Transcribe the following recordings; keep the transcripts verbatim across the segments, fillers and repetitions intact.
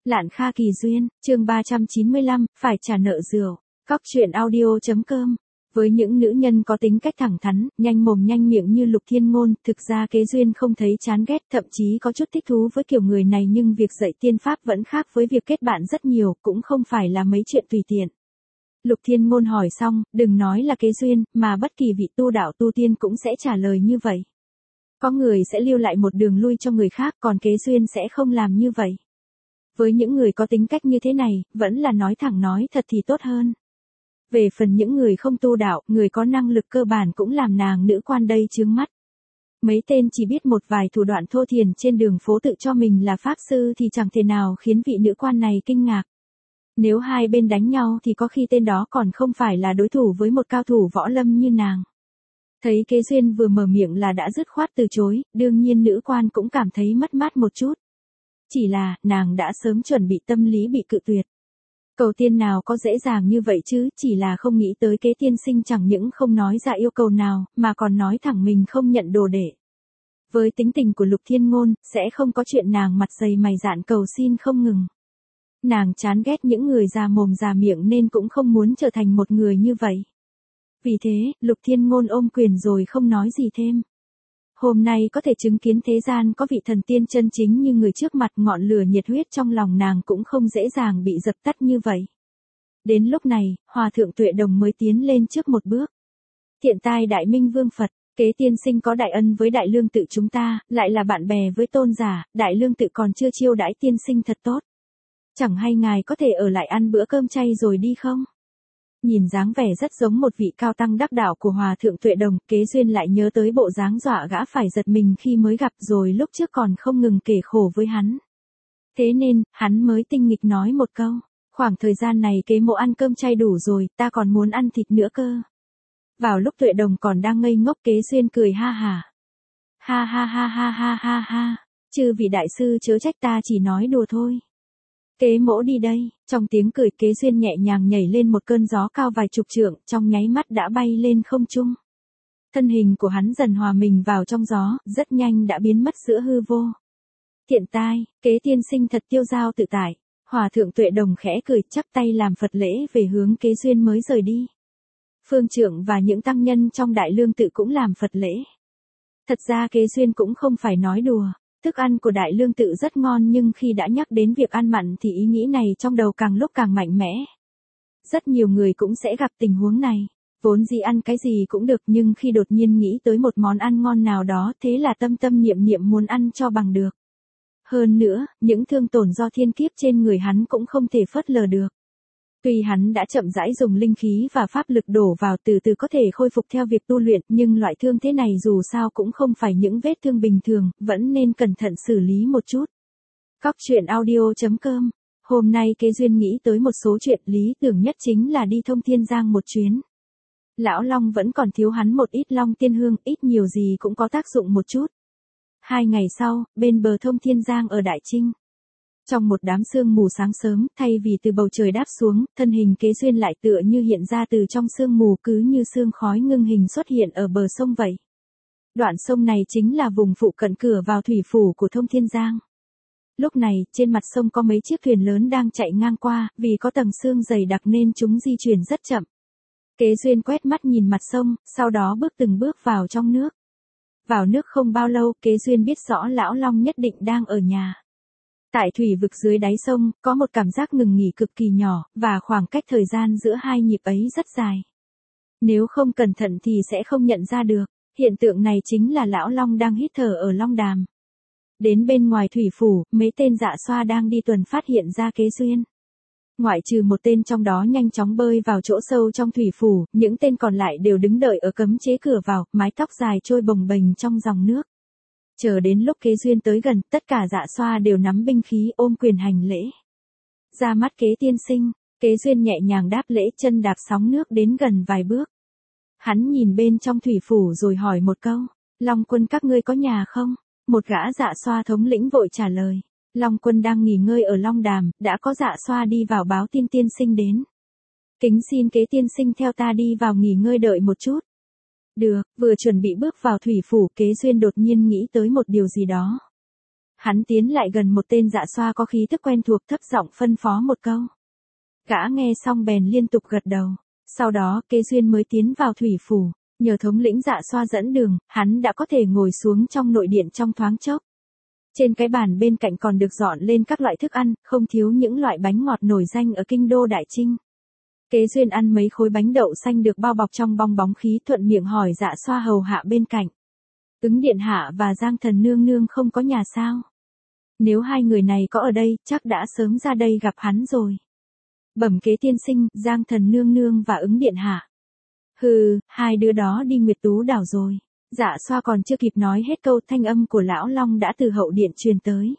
Lạn Kha Kỳ Duyên, chương ba trăm chín mươi lăm, phải trả nợ rượu. Cóc truyện audio chấm com. Với những nữ nhân có tính cách thẳng thắn, nhanh mồm nhanh miệng như Lục Thiên Ngôn, thực ra Kế Duyên không thấy chán ghét, thậm chí có chút thích thú với kiểu người này, nhưng việc dạy tiên pháp vẫn khác với việc kết bạn rất nhiều, cũng không phải là mấy chuyện tùy tiện. Lục Thiên Ngôn hỏi xong, đừng nói là Kế Duyên, mà bất kỳ vị tu đạo tu tiên cũng sẽ trả lời như vậy. Có người sẽ lưu lại một đường lui cho người khác, còn Kế Duyên sẽ không làm như vậy. Với những người có tính cách như thế này, vẫn là nói thẳng nói thật thì tốt hơn. Về phần những người không tu đạo, người có năng lực cơ bản cũng làm nàng nữ quan đây chướng mắt. Mấy tên chỉ biết một vài thủ đoạn thô thiển trên đường phố tự cho mình là pháp sư thì chẳng thể nào khiến vị nữ quan này kinh ngạc. Nếu hai bên đánh nhau thì có khi tên đó còn không phải là đối thủ với một cao thủ võ lâm như nàng. Thấy Kế Duyên vừa mở miệng là đã dứt khoát từ chối, đương nhiên nữ quan cũng cảm thấy mất mát một chút. Chỉ là, nàng đã sớm chuẩn bị tâm lý bị cự tuyệt. Cầu tiên nào có dễ dàng như vậy chứ, chỉ là không nghĩ tới Kế tiên sinh chẳng những không nói ra yêu cầu nào, mà còn nói thẳng mình không nhận đồ đệ. Với tính tình của Lục Thiên Ngôn, sẽ không có chuyện nàng mặt dày mày dạn cầu xin không ngừng. Nàng chán ghét những người già mồm già miệng nên cũng không muốn trở thành một người như vậy. Vì thế, Lục Thiên Ngôn ôm quyền rồi không nói gì thêm. Hôm nay có thể chứng kiến thế gian có vị thần tiên chân chính như người trước mặt, ngọn lửa nhiệt huyết trong lòng nàng cũng không dễ dàng bị dập tắt như vậy. Đến lúc này, Hòa thượng Tuệ Đồng mới tiến lên trước một bước. Thiện tai Đại Minh Vương Phật, Kế tiên sinh có đại ân với Đại Lương Tự chúng ta, lại là bạn bè với tôn giả, Đại Lương Tự còn chưa chiêu đãi tiên sinh thật tốt. Chẳng hay ngài có thể ở lại ăn bữa cơm chay rồi đi không? Nhìn dáng vẻ rất giống một vị cao tăng đắc đạo của Hòa thượng Tuệ Đồng, Kế Duyên lại nhớ tới bộ dáng dọa gã phải giật mình khi mới gặp, rồi lúc trước còn không ngừng kể khổ với hắn. Thế nên, hắn mới tinh nghịch nói một câu, khoảng thời gian này Kế mộ ăn cơm chay đủ rồi, ta còn muốn ăn thịt nữa cơ. Vào lúc Tuệ Đồng còn đang ngây ngốc, Kế Duyên cười ha hả. Ha ha ha ha ha ha ha, chư vị đại sư chớ trách, ta chỉ nói đùa thôi. Kế mỗ đi đây, trong tiếng cười Kế Duyên nhẹ nhàng nhảy lên một cơn gió cao vài chục trượng, trong nháy mắt đã bay lên không trung. Thân hình của hắn dần hòa mình vào trong gió, rất nhanh đã biến mất giữa hư vô. Thiện tai, Kế tiên sinh thật tiêu dao tự tại. Hòa thượng Tuệ Đồng khẽ cười, chắp tay làm Phật lễ về hướng Kế Duyên mới rời đi. Phương trưởng và những tăng nhân trong Đại Lương Tự cũng làm Phật lễ. Thật ra Kế Duyên cũng không phải nói đùa. Thức ăn của Đại Lương Tự rất ngon, nhưng khi đã nhắc đến việc ăn mặn thì ý nghĩ này trong đầu càng lúc càng mạnh mẽ. Rất nhiều người cũng sẽ gặp tình huống này. Vốn dĩ ăn cái gì cũng được, nhưng khi đột nhiên nghĩ tới một món ăn ngon nào đó, thế là tâm tâm niệm niệm muốn ăn cho bằng được. Hơn nữa, những thương tổn do thiên kiếp trên người hắn cũng không thể phớt lờ được. Tuy hắn đã chậm rãi dùng linh khí và pháp lực đổ vào, từ từ có thể khôi phục theo việc tu luyện, nhưng loại thương thế này dù sao cũng không phải những vết thương bình thường, vẫn nên cẩn thận xử lý một chút. Cóc truyện audio chấm com. Hôm nay Kế Duyên nghĩ tới một số chuyện, lý tưởng nhất chính là đi Thông Thiên Giang một chuyến. Lão Long vẫn còn thiếu hắn một ít Long Tiên Hương, ít nhiều gì cũng có tác dụng một chút. Hai ngày sau, bên bờ Thông Thiên Giang ở Đại Trinh. Trong một đám sương mù sáng sớm, thay vì từ bầu trời đáp xuống, thân hình Kế Duyên lại tựa như hiện ra từ trong sương mù, cứ như sương khói ngưng hình xuất hiện ở bờ sông vậy. Đoạn sông này chính là vùng phụ cận cửa vào thủy phủ của Thông Thiên Giang. Lúc này, trên mặt sông có mấy chiếc thuyền lớn đang chạy ngang qua, vì có tầng sương dày đặc nên chúng di chuyển rất chậm. Kế Duyên quét mắt nhìn mặt sông, sau đó bước từng bước vào trong nước. Vào nước không bao lâu, Kế Duyên biết rõ Lão Long nhất định đang ở nhà. Tại thủy vực dưới đáy sông, có một cảm giác ngừng nghỉ cực kỳ nhỏ, và khoảng cách thời gian giữa hai nhịp ấy rất dài. Nếu không cẩn thận thì sẽ không nhận ra được, hiện tượng này chính là Lão Long đang hít thở ở Long Đàm. Đến bên ngoài thủy phủ, mấy tên dạ xoa đang đi tuần phát hiện ra Kế Duyên. Ngoại trừ một tên trong đó nhanh chóng bơi vào chỗ sâu trong thủy phủ, những tên còn lại đều đứng đợi ở cấm chế cửa vào, mái tóc dài trôi bồng bềnh trong dòng nước. Chờ đến lúc Kế Duyên tới gần, tất cả dạ xoa đều nắm binh khí ôm quyền hành lễ. Ra mắt Kế tiên sinh, Kế Duyên nhẹ nhàng đáp lễ, chân đạp sóng nước đến gần vài bước. Hắn nhìn bên trong thủy phủ rồi hỏi một câu, Long Quân các ngươi có nhà không? Một gã dạ xoa thống lĩnh vội trả lời, Long Quân đang nghỉ ngơi ở Long Đàm, đã có dạ xoa đi vào báo tin tiên sinh đến. Kính xin Kế tiên sinh theo ta đi vào nghỉ ngơi đợi một chút. Được, vừa chuẩn bị bước vào thủy phủ, Kế Duyên đột nhiên nghĩ tới một điều gì đó. Hắn tiến lại gần một tên dạ xoa có khí thức quen thuộc, thấp giọng phân phó một câu. Gã nghe xong bèn liên tục gật đầu. Sau đó, Kế Duyên mới tiến vào thủy phủ. Nhờ thống lĩnh dạ xoa dẫn đường, hắn đã có thể ngồi xuống trong nội điện trong thoáng chốc. Trên cái bàn bên cạnh còn được dọn lên các loại thức ăn, không thiếu những loại bánh ngọt nổi danh ở kinh đô Đại Trinh. Kế Duyên ăn mấy khối bánh đậu xanh được bao bọc trong bong bóng khí, thuận miệng hỏi dạ xoa hầu hạ bên cạnh. Ứng điện hạ và Giang Thần nương nương không có nhà sao? Nếu hai người này có ở đây, chắc đã sớm ra đây gặp hắn rồi. Bẩm Kế tiên sinh, Giang Thần nương nương và Ứng điện hạ. Hừ, hai đứa đó đi Nguyệt Tú đảo rồi. Dạ xoa còn chưa kịp nói hết câu, thanh âm của lão Long đã từ hậu điện truyền tới.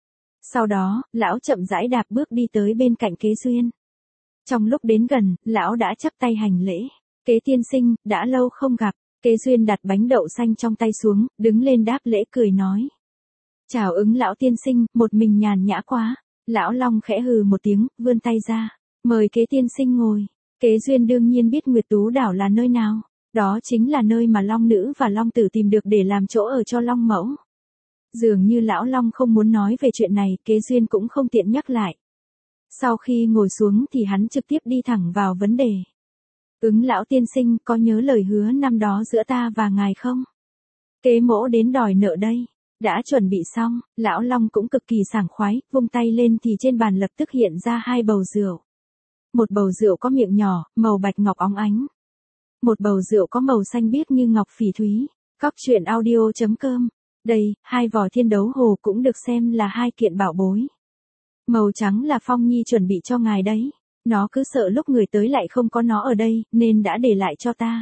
Sau đó, lão chậm rãi đạp bước đi tới bên cạnh Kế Duyên. Trong lúc đến gần, lão đã chắp tay hành lễ. Kế tiên sinh, đã lâu không gặp. Kế Duyên đặt bánh đậu xanh trong tay xuống, đứng lên đáp lễ cười nói. Chào Ứng lão tiên sinh, một mình nhàn nhã quá. Lão Long khẽ hừ một tiếng, vươn tay ra. Mời Kế tiên sinh ngồi. Kế Duyên đương nhiên biết Nguyệt Tú đảo là nơi nào. Đó chính là nơi mà Long Nữ và Long Tử tìm được để làm chỗ ở cho Long Mẫu. Dường như lão Long không muốn nói về chuyện này, Kế Duyên cũng không tiện nhắc lại. Sau khi ngồi xuống thì hắn trực tiếp đi thẳng vào vấn đề. Ứng lão tiên sinh, có nhớ lời hứa năm đó giữa ta và ngài không? Kế mỗ đến đòi nợ đây. Đã chuẩn bị xong, lão Long cũng cực kỳ sảng khoái, vung tay lên thì trên bàn lập tức hiện ra hai bầu rượu. Một bầu rượu có miệng nhỏ, màu bạch ngọc óng ánh. Một bầu rượu có màu xanh biếc như ngọc phỉ thúy. Cóc truyện audio chấm com. Đây, hai vò Thiên Đấu Hồ cũng được xem là hai kiện bảo bối. Màu trắng là Phong Nhi chuẩn bị cho ngài đấy. Nó cứ sợ lúc người tới lại không có nó ở đây, nên đã để lại cho ta.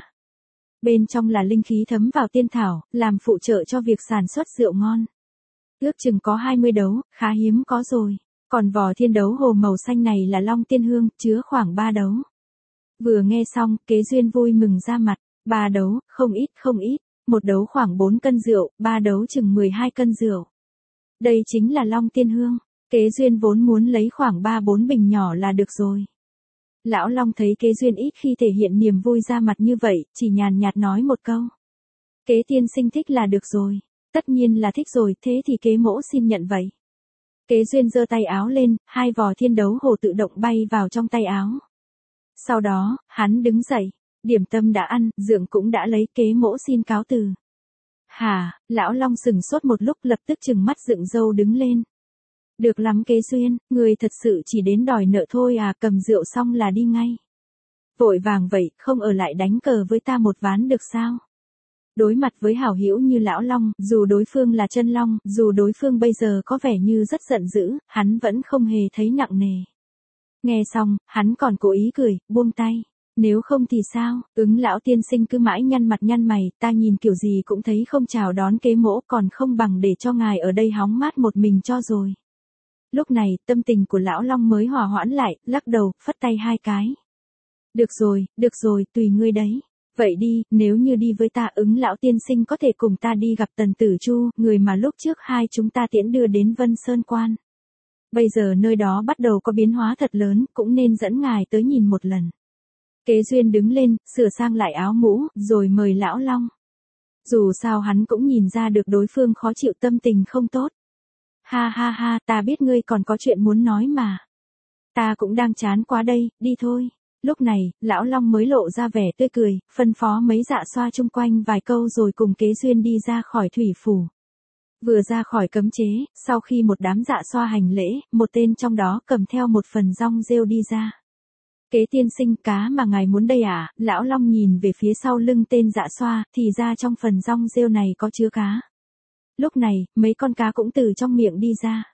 Bên trong là linh khí thấm vào tiên thảo, làm phụ trợ cho việc sản xuất rượu ngon. Ước chừng có hai mươi đấu, khá hiếm có rồi. Còn vò Thiên Đấu Hồ màu xanh này là Long Tiên Hương, chứa khoảng ba đấu. Vừa nghe xong, Kế Duyên vui mừng ra mặt. Ba đấu, không ít không ít. Một đấu khoảng bốn cân rượu, ba đấu chừng mười hai cân rượu. Đây chính là Long Tiên Hương. Kế Duyên vốn muốn lấy khoảng ba bốn bình nhỏ là được rồi. Lão Long thấy Kế Duyên ít khi thể hiện niềm vui ra mặt như vậy, chỉ nhàn nhạt nói một câu. Kế tiên sinh thích là được rồi. Tất nhiên là thích rồi, thế thì Kế mỗ xin nhận vậy. Kế Duyên giơ tay áo lên, hai vò Thiên Đấu Hồ tự động bay vào trong tay áo. Sau đó, hắn đứng dậy, điểm tâm đã ăn, rượu cũng đã lấy, Kế mỗ xin cáo từ. Hả, lão Long sừng sốt một lúc, lập tức trừng mắt dựng râu đứng lên. Được lắm Kế Duyên, người thật sự chỉ đến đòi nợ thôi à, cầm rượu xong là đi ngay. Vội vàng vậy, không ở lại đánh cờ với ta một ván được sao? Đối mặt với hảo hữu như lão Long, dù đối phương là chân long, dù đối phương bây giờ có vẻ như rất giận dữ, hắn vẫn không hề thấy nặng nề. Nghe xong, hắn còn cố ý cười, buông tay. Nếu không thì sao, Ứng lão tiên sinh cứ mãi nhăn mặt nhăn mày, ta nhìn kiểu gì cũng thấy không chào đón Kế mỗ, còn không bằng để cho ngài ở đây hóng mát một mình cho rồi. Lúc này, tâm tình của lão Long mới hòa hoãn lại, lắc đầu, phất tay hai cái. Được rồi, được rồi, tùy ngươi đấy. Vậy đi, nếu như đi với ta, Ứng lão tiên sinh có thể cùng ta đi gặp Tần Tử Chu, người mà lúc trước hai chúng ta tiễn đưa đến Vân Sơn Quan. Bây giờ nơi đó bắt đầu có biến hóa thật lớn, cũng nên dẫn ngài tới nhìn một lần. Kế Duyên đứng lên, sửa sang lại áo mũ, rồi mời lão Long. Dù sao hắn cũng nhìn ra được đối phương khó chịu, tâm tình không tốt. Ha ha ha, ta biết ngươi còn có chuyện muốn nói mà. Ta cũng đang chán quá đây, đi thôi. Lúc này, lão Long mới lộ ra vẻ tươi cười, phân phó mấy dạ xoa chung quanh vài câu rồi cùng Kế Duyên đi ra khỏi thủy phủ. Vừa ra khỏi cấm chế, sau khi một đám dạ xoa hành lễ, một tên trong đó cầm theo một phần rong rêu đi ra. Kế tiên sinh, cá mà ngài muốn đây à? Lão Long nhìn về phía sau lưng tên dạ xoa, thì ra trong phần rong rêu này có chứa cá. Lúc này, mấy con cá cũng từ trong miệng đi ra.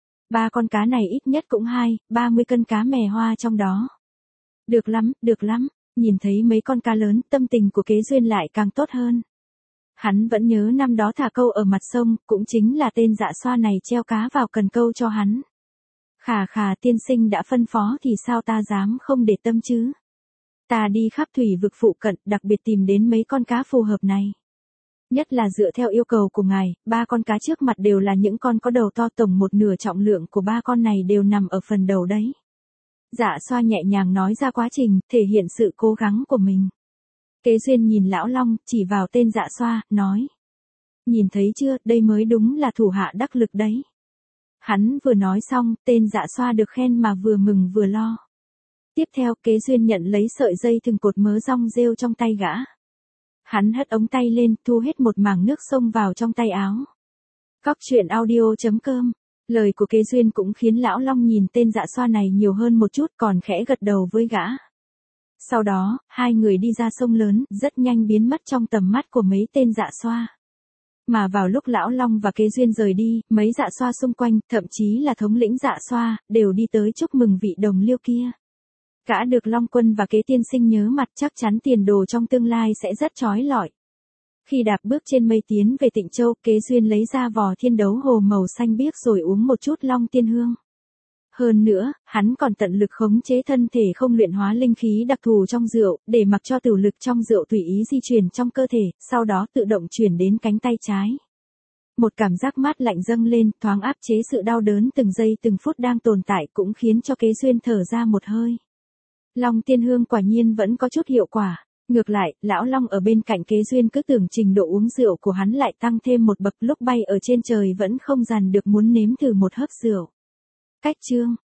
Ba con cá này ít nhất cũng hai, ba mươi cân cá mè hoa trong đó. Được lắm, được lắm, nhìn thấy mấy con cá lớn, tâm tình của Kế Duyên lại càng tốt hơn. Hắn vẫn nhớ năm đó thả câu ở mặt sông, cũng chính là tên dạ xoa này treo cá vào cần câu cho hắn. Khà khà, tiên sinh đã phân phó thì sao ta dám không để tâm chứ. Ta đi khắp thủy vực phụ cận, đặc biệt tìm đến mấy con cá phù hợp này. Nhất là dựa theo yêu cầu của ngài, ba con cá trước mặt đều là những con có đầu to, tổng một nửa trọng lượng của ba con này đều nằm ở phần đầu đấy. Dạ xoa nhẹ nhàng nói ra quá trình, thể hiện sự cố gắng của mình. Kế Duyên nhìn lão Long, chỉ vào tên dạ xoa, nói. Nhìn thấy chưa, đây mới đúng là thủ hạ đắc lực đấy. Hắn vừa nói xong, tên Dạ Xoa được khen mà vừa mừng vừa lo. Tiếp theo, Kế Duyên nhận lấy sợi dây thừng cột mớ rong rêu trong tay gã. Hắn hất ống tay lên, thu hết một mảng nước xông vào trong tay áo. Cóc truyện audio chấm com. Lời của Kế Duyên cũng khiến Lão Long nhìn tên Dạ Xoa này nhiều hơn một chút, còn khẽ gật đầu với gã. Sau đó, hai người đi ra sông lớn, rất nhanh biến mất trong tầm mắt của mấy tên Dạ Xoa. Mà vào lúc Lão Long và Kế Duyên rời đi, mấy Dạ Xoa xung quanh, thậm chí là thống lĩnh Dạ Xoa, đều đi tới chúc mừng vị đồng liêu kia. Gã được Long Quân và Kế tiên sinh nhớ mặt, chắc chắn tiền đồ trong tương lai sẽ rất chói lọi. Khi đạp bước trên mây tiến về Tịnh Châu, Kế Duyên lấy ra vò thiên đấu hồ màu xanh biếc rồi uống một chút long tiên hương. Hơn nữa, hắn còn tận lực khống chế thân thể không luyện hóa linh khí đặc thù trong rượu, để mặc cho tử lực trong rượu tùy ý di chuyển trong cơ thể, sau đó tự động chuyển đến cánh tay trái. Một cảm giác mát lạnh dâng lên, thoáng áp chế sự đau đớn từng giây từng phút đang tồn tại, cũng khiến cho Kế Duyên thở ra một hơi. Long tiên hương quả nhiên vẫn có chút hiệu quả. Ngược lại, Lão Long ở bên cạnh Kế Duyên cứ tưởng trình độ uống rượu của hắn lại tăng thêm một bậc, lúc bay ở trên trời vẫn không dằn được muốn nếm thử một hớp rượu. Cách chương